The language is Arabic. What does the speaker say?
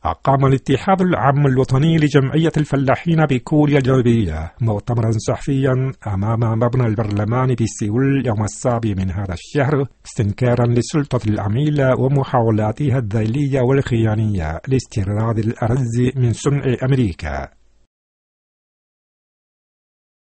أقام الاتحاد العام الوطني لجمعية الفلاحين بكوريا الجنوبية مؤتمرا صحفيا أمام مبنى البرلمان بسيول يوم 7 من هذا الشهر استنكارا للسلطة العميلة ومحاولاتها الذيلية والخيانية لاستيراد الأرز من صنع أمريكا.